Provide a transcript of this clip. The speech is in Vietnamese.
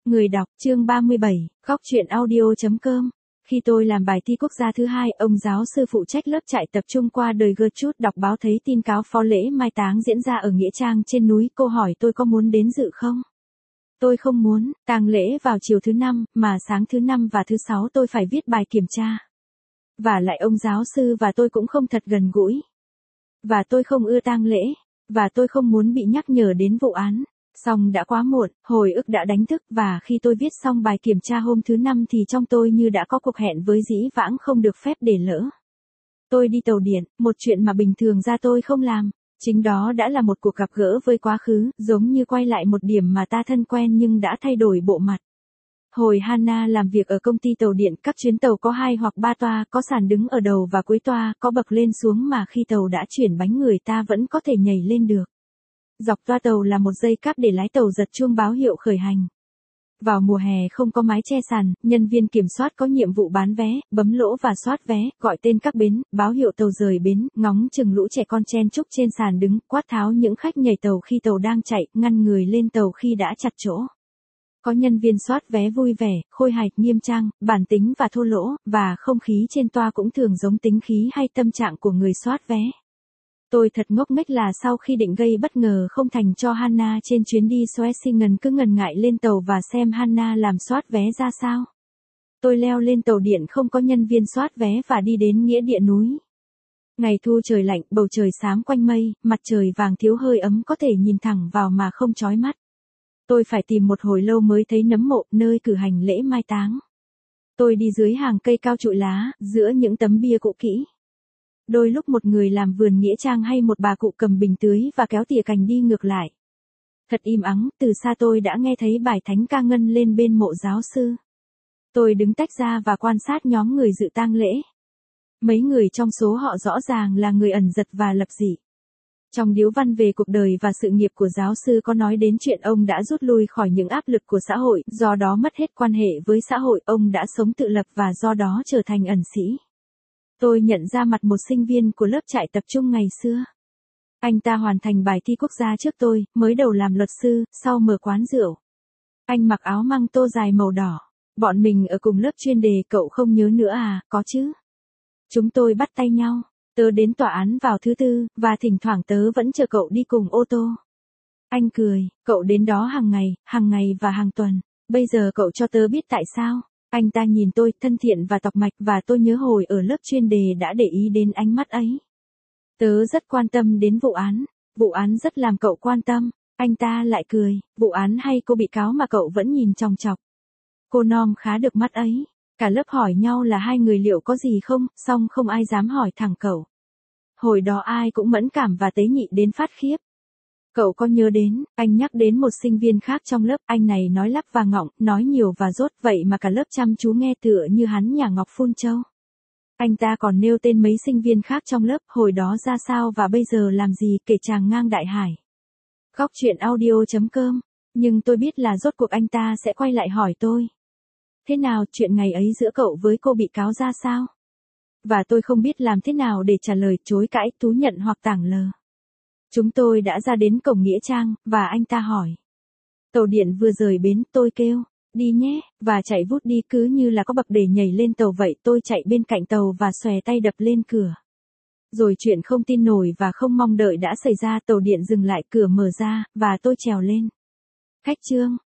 Người đọc, chương 37, góc truyện audio.com. Khi tôi làm bài thi quốc gia thứ 2, ông giáo sư phụ trách lớp trại tập trung qua đời Gertrude đọc báo thấy tin cáo phó lễ mai táng diễn ra ở nghĩa trang trên núi. Cô hỏi tôi có muốn đến dự không? Tôi không muốn, tang lễ vào chiều thứ 5, mà sáng thứ 5 và thứ 6 tôi phải viết bài kiểm tra. Và lại ông giáo sư và tôi cũng không thật gần gũi. Và tôi không ưa tang lễ. Và tôi không muốn bị nhắc nhở đến vụ án. Xong đã quá muộn, hồi ức đã đánh thức và khi tôi viết xong bài kiểm tra hôm thứ 5 thì trong tôi như đã có cuộc hẹn với dĩ vãng không được phép để lỡ. Tôi đi tàu điện, một chuyện mà bình thường ra tôi không làm. Chính đó đã là một cuộc gặp gỡ với quá khứ, giống như quay lại một điểm mà ta thân quen nhưng đã thay đổi bộ mặt. Hồi Hannah làm việc ở công ty tàu điện, các chuyến tàu có 2 hoặc 3 toa, có sàn đứng ở đầu và cuối toa, có bậc lên xuống mà khi tàu đã chuyển bánh người ta vẫn có thể nhảy lên được. Dọc toa tàu là một dây cáp để lái tàu giật chuông báo hiệu khởi hành. Vào mùa hè không có mái che sàn, nhân viên kiểm soát có nhiệm vụ bán vé, bấm lỗ và soát vé, gọi tên các bến, báo hiệu tàu rời bến, ngóng chừng lũ trẻ con chen chúc trên sàn đứng, quát tháo những khách nhảy tàu khi tàu đang chạy, ngăn người lên tàu khi đã chặt chỗ. Có nhân viên soát vé vui vẻ, khôi hài, nghiêm trang, bản tính và thô lỗ, và không khí trên toa cũng thường giống tính khí hay tâm trạng của người soát vé. Tôi thật ngốc nghếch là sau khi định gây bất ngờ không thành cho Hannah trên chuyến đi Schlesingen cứ ngần ngại lên tàu và xem Hannah làm soát vé ra sao. Tôi leo lên tàu điện không có nhân viên soát vé và đi đến nghĩa địa núi. Ngày thu trời lạnh, bầu trời xám quanh mây, mặt trời vàng thiếu hơi ấm có thể nhìn thẳng vào mà không chói mắt. Tôi phải tìm một hồi lâu mới thấy nấm mộ, nơi cử hành lễ mai táng. Tôi đi dưới hàng cây cao trụi lá, giữa những tấm bia cũ kỹ. Đôi lúc một người làm vườn nghĩa trang hay một bà cụ cầm bình tưới và kéo tỉa cành đi ngược lại. Thật im ắng, từ xa tôi đã nghe thấy bài thánh ca ngân lên bên mộ giáo sư. Tôi đứng tách ra và quan sát nhóm người dự tang lễ. Mấy người trong số họ rõ ràng là người ẩn dật và lập dị. Trong điếu văn về cuộc đời và sự nghiệp của giáo sư có nói đến chuyện ông đã rút lui khỏi những áp lực của xã hội, do đó mất hết quan hệ với xã hội, ông đã sống tự lập và do đó trở thành ẩn sĩ. Tôi nhận ra mặt một sinh viên của lớp trại tập trung ngày xưa. Anh ta hoàn thành bài thi quốc gia trước tôi, mới đầu làm luật sư, sau mở quán rượu. Anh mặc áo măng tô dài màu đỏ. Bọn mình ở cùng lớp chuyên đề, cậu không nhớ nữa à? Có chứ. Chúng tôi bắt tay nhau. Tớ đến tòa án vào thứ Tư, và thỉnh thoảng tớ vẫn chờ cậu đi cùng ô tô. Anh cười, cậu đến đó hàng ngày và hàng tuần. Bây giờ cậu cho tớ biết tại sao. Anh ta nhìn tôi, thân thiện và tọc mạch, và tôi nhớ hồi ở lớp chuyên đề đã để ý đến ánh mắt ấy. Tớ rất quan tâm đến vụ án rất làm cậu quan tâm. Anh ta lại cười, vụ án hay cô bị cáo mà cậu vẫn nhìn chòng chọc. Cô Nom khá được mắt ấy. Cả lớp hỏi nhau là hai người liệu có gì không, song không ai dám hỏi thẳng cậu. Hồi đó ai cũng mẫn cảm và tế nhị đến phát khiếp. Cậu có nhớ đến, anh nhắc đến một sinh viên khác trong lớp, anh này nói lắp và ngọng, nói nhiều và dốt, vậy mà cả lớp chăm chú nghe tựa như hắn nhà ngọc phun châu. Anh ta còn nêu tên mấy sinh viên khác trong lớp, hồi đó ra sao và bây giờ làm gì, kể tràng ngang đại hải. Góc truyện audio.com, nhưng tôi biết là rốt cuộc anh ta sẽ quay lại hỏi tôi. Thế nào, chuyện ngày ấy giữa cậu với cô bị cáo ra sao? Và tôi không biết làm thế nào để trả lời, chối cãi, thú nhận hoặc tảng lờ. Chúng tôi đã ra đến cổng nghĩa trang, và anh ta hỏi. Tàu điện vừa rời bến, tôi kêu, đi nhé, và chạy vút đi cứ như là có bậc để nhảy lên tàu vậy. Tôi chạy bên cạnh tàu và xòe tay đập lên cửa. Rồi chuyện không tin nổi và không mong đợi đã xảy ra, tàu điện dừng lại, cửa mở ra, và tôi trèo lên. Khách Trương,